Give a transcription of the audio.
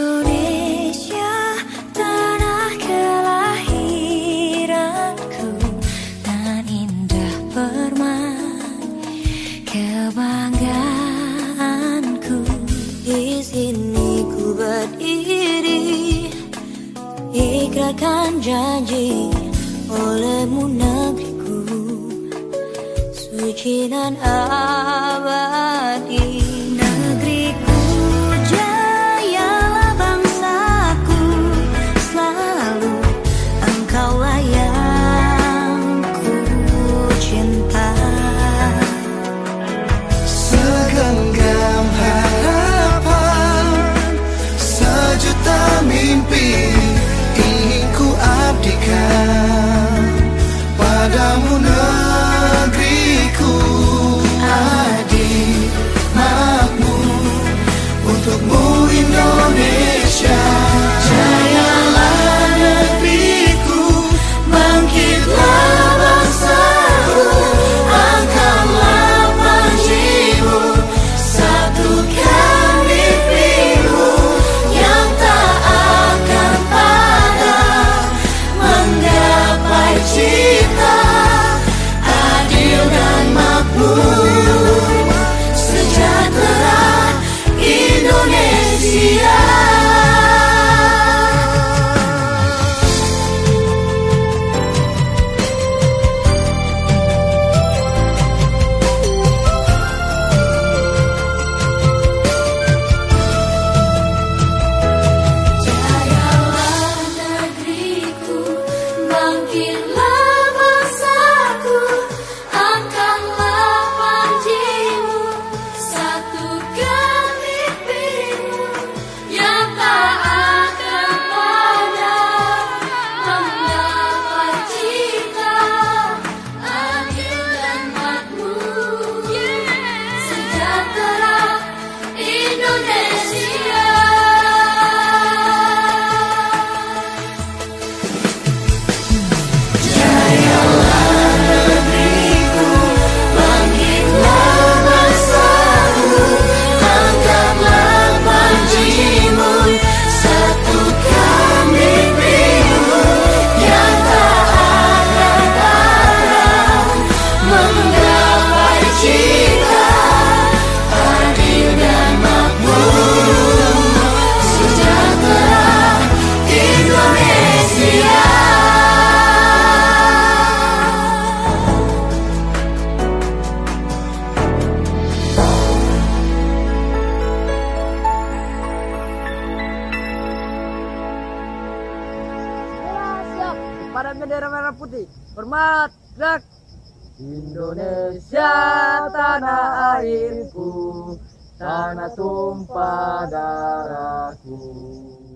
Indonesia, tanah kelahiranku, nan indah permai kebanggaanku. Di sini ku berdiri, ikrarkan janji olehmu negeriku, suci dan abadi. Negeriku jayalah bangsaku, selalu engkaulah yang ku cinta. Segenggam harapan, sejuta mimpi ingin ku abdikan padamu negeriku. Adil, makmur untukmu Indonesia. Jayalah negeriku, bangkitlah bangsaku, angkatlah panjimu, satukan mimpimu yang tak akan padam, menggapai cita adil dan makmur, sejahtera Indonesia. Jayalah negeriku, bangkitlah bangsaku, angkatlah panjimu, satukan mimpimu yang tak akan padam, menggapai cita adil dan makmur, sejahtera Indonesia. Jayalah negeriku, bangkitlah bangsaku, angkatlah panjimu, satukan mimpimu yang tak akan padam, menggapai cita adil dan makmur, sejahtera Indonesia. Siap, pada bendera merah putih, hormat, gerak. Indonesia tanah airku, tanah tumpah darahku.